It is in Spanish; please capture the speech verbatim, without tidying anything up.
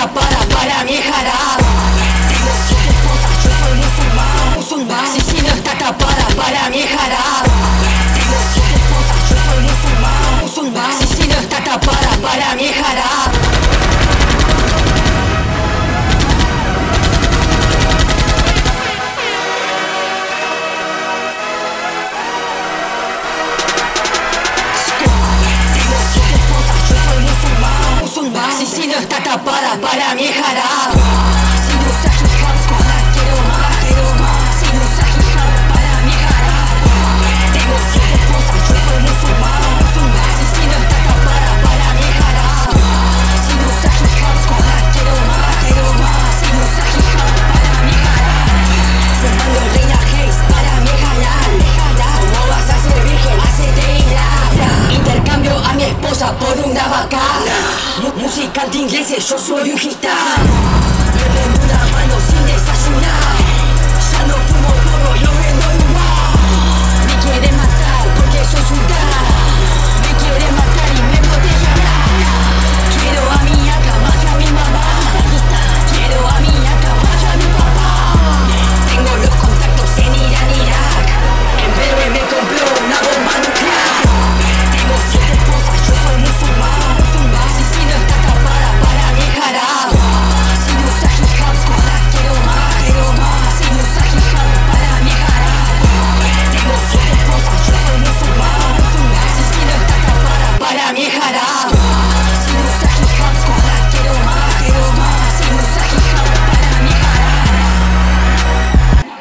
tapada para mi jarabe. Tengo siete esposas, yo soy musulmán, musulmán. Si si no está tapada para mi jarabe. Tengo siete esposas, yo soy musulmán, musulmán. Si si no está tapada para mi jarabe. Si si no está tapada para mi jarabe. Si no usa hijab, la quiero más, quiero más. Si no usa hijab para mi jarabe. Tengo siete esposas, yo soy musulmán, musulmán. Si si no está tapada para mi jarabe. Si no usa hijab, la quiero más, quiero más. Si no usa hijab para mi jarabe. Fumando reina Hayes para mi halal. ¿Cómo vas a ser virgen? Hacete hilal. Intercambio a mi esposa por una vaca. Música de ingleses, yo soy un gitano. Me prendo una mano sin